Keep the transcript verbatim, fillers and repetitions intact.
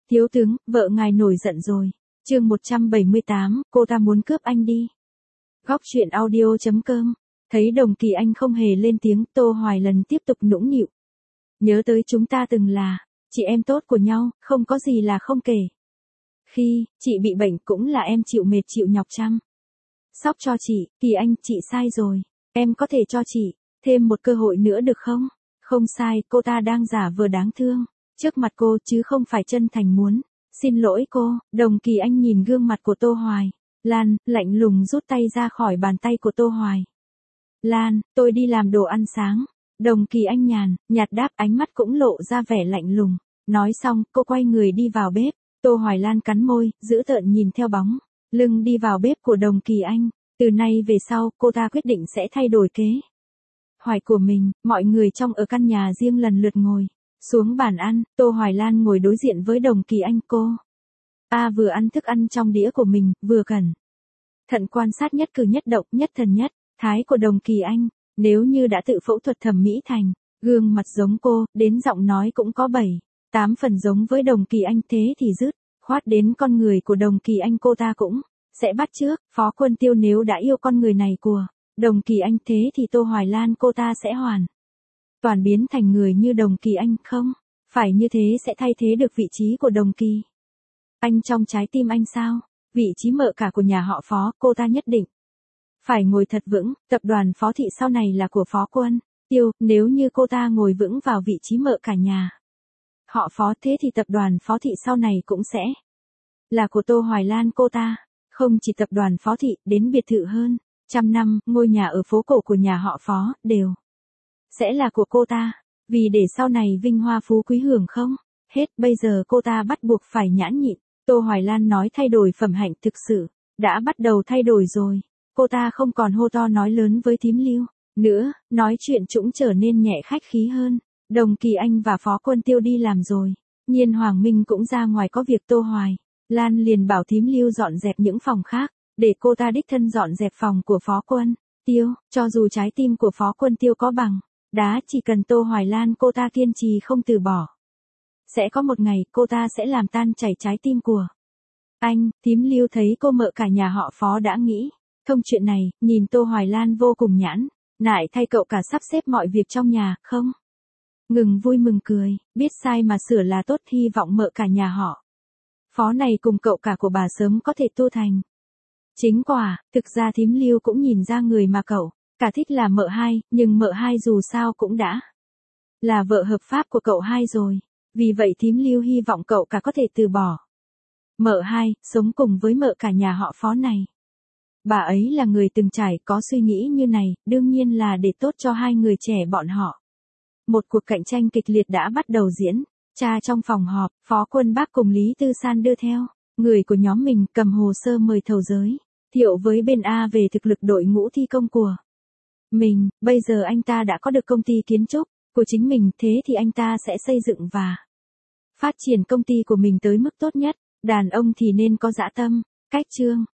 Thiếu tướng, vợ ngài nổi giận rồi. Chương một trăm bảy mươi tám, cô ta muốn cướp anh đi. Góc truyện audio chấm com. Thấy Đồng Kỳ Anh không hề lên tiếng, Tô Hoài Lần tiếp tục nũng nịu. Nhớ tới chúng ta từng là chị em tốt của nhau, không có gì là không kể. Khi chị bị bệnh cũng là em chịu mệt chịu nhọc chăm sóc cho chị. Kỳ Anh, chị sai rồi. Em có thể cho chị thêm một cơ hội nữa được không? Không sai, cô ta đang giả vờ đáng thương trước mặt cô chứ không phải chân thành muốn xin lỗi cô. Đồng Kỳ Anh nhìn gương mặt của Tô Hoài Lan, lạnh lùng rút tay ra khỏi bàn tay của Tô Hoài Lan, tôi đi làm đồ ăn sáng. Đồng Kỳ Anh nhàn, nhạt đáp, ánh mắt cũng lộ ra vẻ lạnh lùng. Nói xong, cô quay người đi vào bếp. Tô Hoài Lan cắn môi, giữ tợn nhìn theo bóng lưng đi vào bếp của Đồng Kỳ Anh. Từ nay về sau, cô ta quyết định sẽ thay đổi kế hoạch của mình. Mọi người trong ở căn nhà riêng lần lượt ngồi xuống bàn ăn. Tô Hoài Lan ngồi đối diện với Đồng Kỳ Anh. Cô ta vừa ăn thức ăn trong đĩa của mình, vừa cẩn thận quan sát nhất cử nhất động, nhất thần nhất thái của Đồng Kỳ Anh. Nếu như đã tự phẫu thuật thẩm mỹ thành gương mặt giống cô, đến giọng nói cũng có bảy tám phần giống với Đồng Kỳ Anh, thế thì dứt khoát đến con người của Đồng Kỳ Anh cô ta cũng sẽ bắt chước. Phó Quân Tiêu nếu đã yêu con người này của Đồng Kỳ Anh, thế thì Tô Hoài Lan cô ta sẽ hoàn toàn biến thành người như Đồng Kỳ Anh. Không phải như thế sẽ thay thế được vị trí của Đồng Kỳ Anh trong trái tim anh sao? Vị trí mợ cả của nhà họ Phó, cô ta nhất định phải ngồi thật vững. Tập đoàn Phó Thị sau này là của Phó Quân Tiêu, nếu như cô ta ngồi vững vào vị trí mợ cả nhà họ Phó, thế thì tập đoàn Phó Thị sau này cũng sẽ là của Tô Hoài Lan cô ta. Không chỉ tập đoàn Phó Thị, đến biệt thự hơn trăm năm, ngôi nhà ở phố cổ của nhà họ Phó, đều sẽ là của cô ta. Vì để sau này vinh hoa phú quý hưởng không hết, bây giờ cô ta bắt buộc phải nhãn nhịn. Tô Hoài Lan nói thay đổi phẩm hạnh thực sự đã bắt đầu thay đổi rồi. Cô ta không còn hô to nói lớn với thím Lưu nữa, nói chuyện cũng trở nên nhẹ khách khí hơn. Đồng Kỳ Anh và Phó Quân Tiêu đi làm rồi, Nhiên Hoàng Minh cũng ra ngoài có việc. Tô Hoài Lan liền bảo thím Lưu dọn dẹp những phòng khác, để cô ta đích thân dọn dẹp phòng của Phó Quân Tiêu. Cho dù trái tim của Phó Quân Tiêu có bằng đá, chỉ cần Tô Hoài Lan cô ta kiên trì không từ bỏ, sẽ có một ngày cô ta sẽ làm tan chảy trái tim của anh. Thím Lưu thấy cô mợ cả nhà họ Phó đã nghĩ thông chuyện này, nhìn Tô Hoài Lan vô cùng nhãn nại thay cậu cả sắp xếp mọi việc trong nhà, không ngừng vui mừng cười, biết sai mà sửa là tốt, hy vọng mợ cả nhà họ Phó này cùng cậu cả của bà sớm có thể tu thành chính quả. Thực ra thím Lưu cũng nhìn ra người mà cậu cả thích là mợ hai, nhưng mợ hai dù sao cũng đã là vợ hợp pháp của cậu hai rồi. Vì vậy thím Lưu hy vọng cậu cả có thể từ bỏ mợ hai, sống cùng với mợ cả nhà họ Phó này. Bà ấy là người từng trải, có suy nghĩ như này, đương nhiên là để tốt cho hai người trẻ bọn họ. Một cuộc cạnh tranh kịch liệt đã bắt đầu diễn ra trong phòng họp. Phó Quân Bác cùng Lý Tư San đưa theo người của nhóm mình, cầm hồ sơ mời thầu giới thiệu với bên A về thực lực đội ngũ thi công của mình. Bây giờ anh ta đã có được công ty kiến trúc của chính mình, thế thì anh ta sẽ xây dựng và phát triển công ty của mình tới mức tốt nhất. Đàn ông thì nên có dã tâm, cách chương